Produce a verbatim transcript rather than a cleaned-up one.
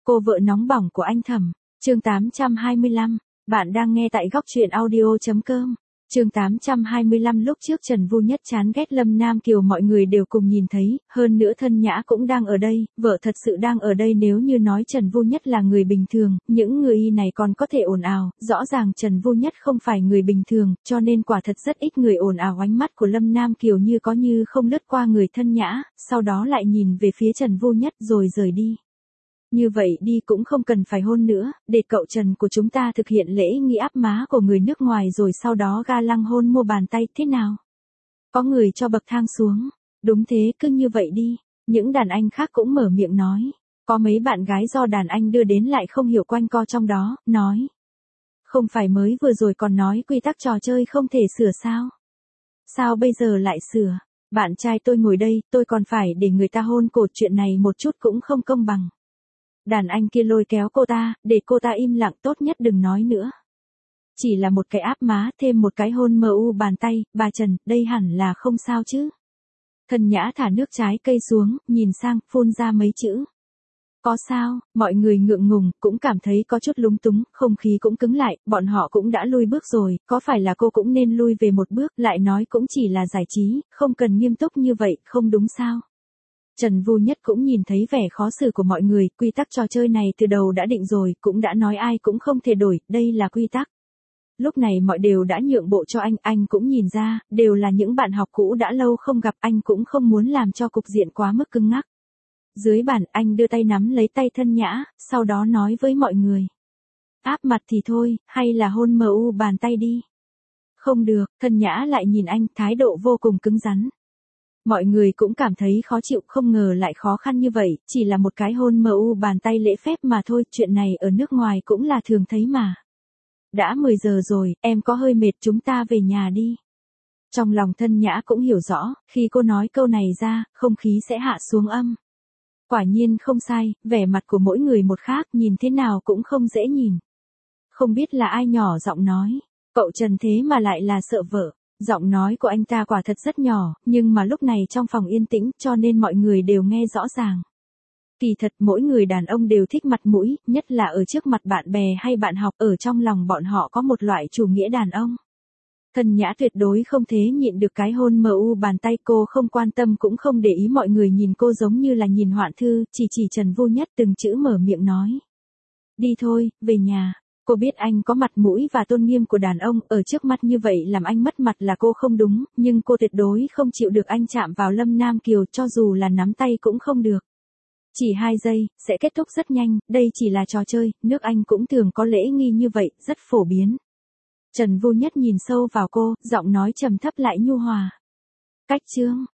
Cô vợ nóng bỏng của anh Thẩm, chương tám trăm hai mươi lăm, bạn đang nghe tại góc truyện audio chấm com. Chương tám trăm hai mươi lăm lúc trước Trần Vu Nhất chán ghét Lâm Nam Kiều mọi người đều cùng nhìn thấy, hơn nữa Thân Nhã cũng đang ở đây, vợ thật sự đang ở đây nếu như nói Trần Vu Nhất là người bình thường, những người y này còn có thể ồn ào, rõ ràng Trần Vu Nhất không phải người bình thường, cho nên quả thật rất ít người ồn ào ánh mắt của Lâm Nam Kiều như có như không lướt qua người Thân Nhã, sau đó lại nhìn về phía Trần Vu Nhất rồi rời đi. Như vậy đi cũng không cần phải hôn nữa, để cậu Trần của chúng ta thực hiện lễ nghi áp má của người nước ngoài rồi sau đó ga lăng hôn mua bàn tay thế nào? Có người cho bậc thang xuống, đúng thế cứ như vậy đi, những đàn anh khác cũng mở miệng nói, có mấy bạn gái do đàn anh đưa đến lại không hiểu quanh co trong đó, nói. Không phải mới vừa rồi còn nói quy tắc trò chơi không thể sửa sao? Sao bây giờ lại sửa? Bạn trai tôi ngồi đây, tôi còn phải để người ta hôn cổ, chuyện này một chút cũng không công bằng. Đàn anh kia lôi kéo cô ta, để cô ta im lặng, tốt nhất đừng nói nữa. Chỉ là một cái áp má, thêm một cái hôn mờ u bàn tay, bà Trần, đây hẳn là không sao chứ. Thân Nhã thả nước trái cây xuống, nhìn sang, phun ra mấy chữ. Có sao, mọi người ngượng ngùng, cũng cảm thấy có chút lúng túng, không khí cũng cứng lại, bọn họ cũng đã lui bước rồi, có phải là cô cũng nên lui về một bước, lại nói cũng chỉ là giải trí, không cần nghiêm túc như vậy, không đúng sao. Trần Vu Nhất cũng nhìn thấy vẻ khó xử của mọi người, quy tắc trò chơi này từ đầu đã định rồi, cũng đã nói ai cũng không thể đổi, đây là quy tắc. Lúc này mọi đều đã nhượng bộ cho anh, anh cũng nhìn ra, đều là những bạn học cũ đã lâu không gặp, anh cũng không muốn làm cho cục diện quá mức cứng ngắc. Dưới bàn, anh đưa tay nắm lấy tay Thân Nhã, sau đó nói với mọi người. Áp mặt thì thôi, hay là hôn mờ u bàn tay đi. Không được, Thân Nhã lại nhìn anh, thái độ vô cùng cứng rắn. Mọi người cũng cảm thấy khó chịu, không ngờ lại khó khăn như vậy, chỉ là một cái hôn mờ u bàn tay lễ phép mà thôi, chuyện này ở nước ngoài cũng là thường thấy mà. Đã mười giờ rồi, em có hơi mệt, chúng ta về nhà đi. Trong lòng Thân Nhã cũng hiểu rõ, khi cô nói câu này ra, không khí sẽ hạ xuống âm. Quả nhiên không sai, vẻ mặt của mỗi người một khác, nhìn thế nào cũng không dễ nhìn. Không biết là ai nhỏ giọng nói, cậu Trần thế mà lại là sợ vợ. Giọng nói của anh ta quả thật rất nhỏ, nhưng mà lúc này trong phòng yên tĩnh cho nên mọi người đều nghe rõ ràng. Kỳ thật mỗi người đàn ông đều thích mặt mũi, nhất là ở trước mặt bạn bè hay bạn học, ở trong lòng bọn họ có một loại chủ nghĩa đàn ông. Thân Nhã tuyệt đối không thế nhịn được cái hôn mờ u bàn tay, cô không quan tâm cũng không để ý mọi người nhìn cô giống như là nhìn hoạn thư, chỉ chỉ Trần Vu Nhất từng chữ mở miệng nói. Đi thôi, về nhà. Cô biết anh có mặt mũi và tôn nghiêm của đàn ông, ở trước mắt như vậy làm anh mất mặt là cô không đúng, nhưng cô tuyệt đối không chịu được anh chạm vào Lâm Nam Kiều, cho dù là nắm tay cũng không được. Chỉ hai giây, sẽ kết thúc rất nhanh, đây chỉ là trò chơi, nước Anh cũng thường có lễ nghi như vậy, rất phổ biến. Trần Vu Nhất nhìn sâu vào cô, giọng nói trầm thấp lại nhu hòa. Cách chương,